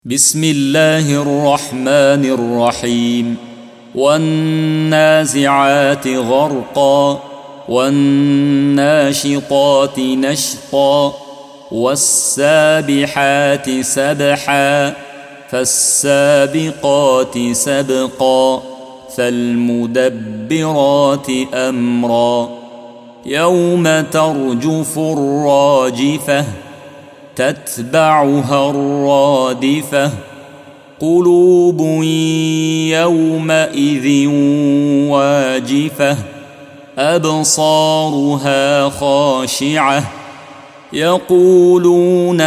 بسم الله الرحمن الرحيم. والنازعات غرقا والناشطات نشطا والسابحات سبحا فالسابقات سبقا فالمدبرات أمرا يوم ترجف الراجفة تتبعها الرادفة قلوب يومئذ واجفة أبصارها خاشعة يقولون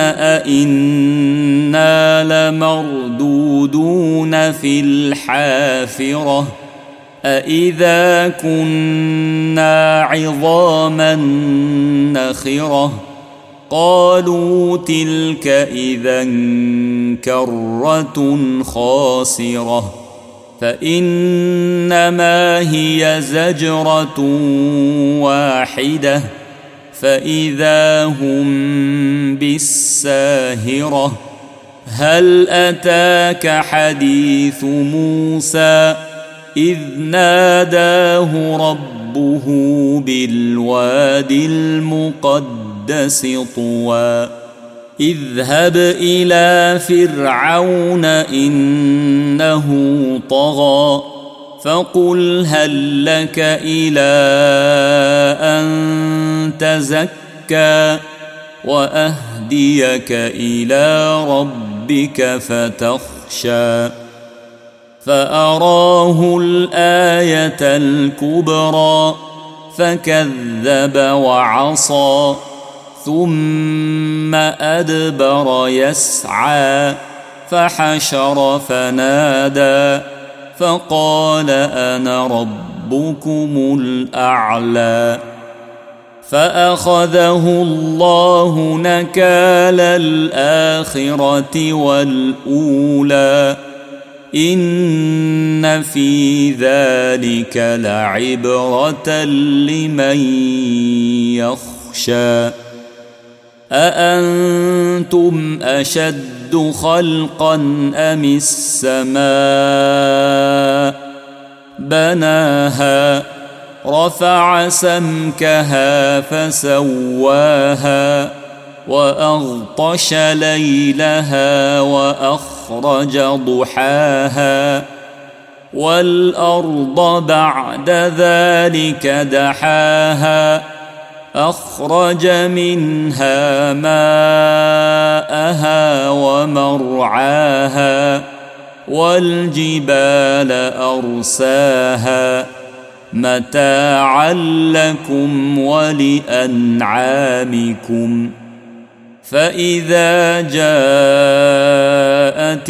أئنا لمردودون في الحافرة أئذا كنا عظاما نخرة قالوا تلك إذا كرة خاسرة فإنما هي زجرة واحدة فإذا هم بالساهرة هل أتاك حديث موسى إذ ناداه ربه بالوادي المقدس طوى اذهب إلى فرعون إنه طغى فقل هل لك إلى أن تزكى وأهديك إلى ربك فتخشى فأراه الآية الكبرى فكذب وعصى ثم أدبر يسعى فحشر فنادى فقال أنا ربكم الأعلى فأخذه الله نكال الآخرة والأولى إن في ذلك لعبرة لمن يخشى أأنتم أشد خلقا أم السماء بناها رفع سمكها فسواها وأغطش ليلها وأخرج ضحاها والأرض بعد ذلك دحاها أخرج منها ماءها ومرعاها والجبال أرساها متاعا لكم ولأنعامكم فإذا جاءت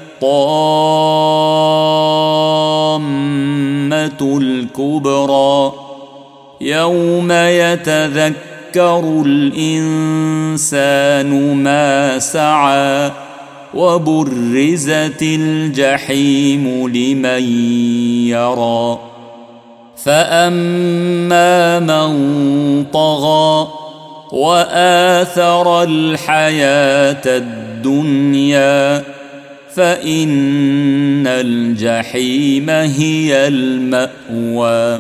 الطامة الكبرى يوم يتذكر الإنسان ما سعى وبرزت الجحيم لمن يرى فأما من طغى وآثر الحياة الدنيا فإن الجحيم هي المأوى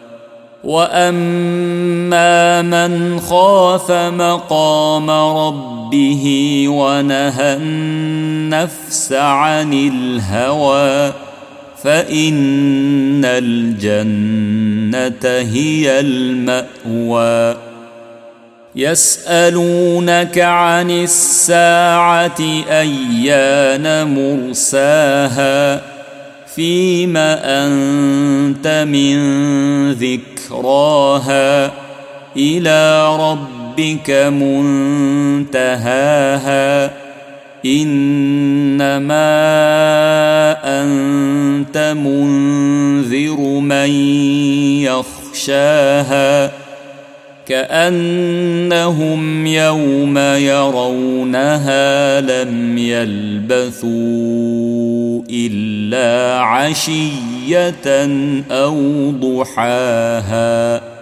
وأما من خاف مقام ربه ونهى النفس عن الهوى فإن الجنة هي المأوى يسألونك عن الساعة أيان مرساها فيم أنت من ذكراها إلى ربك منتهاها إنما أنت منذر من يخشاها كأنهم يوم يرونها لم يلبثوا إلا عشية أو ضحاها.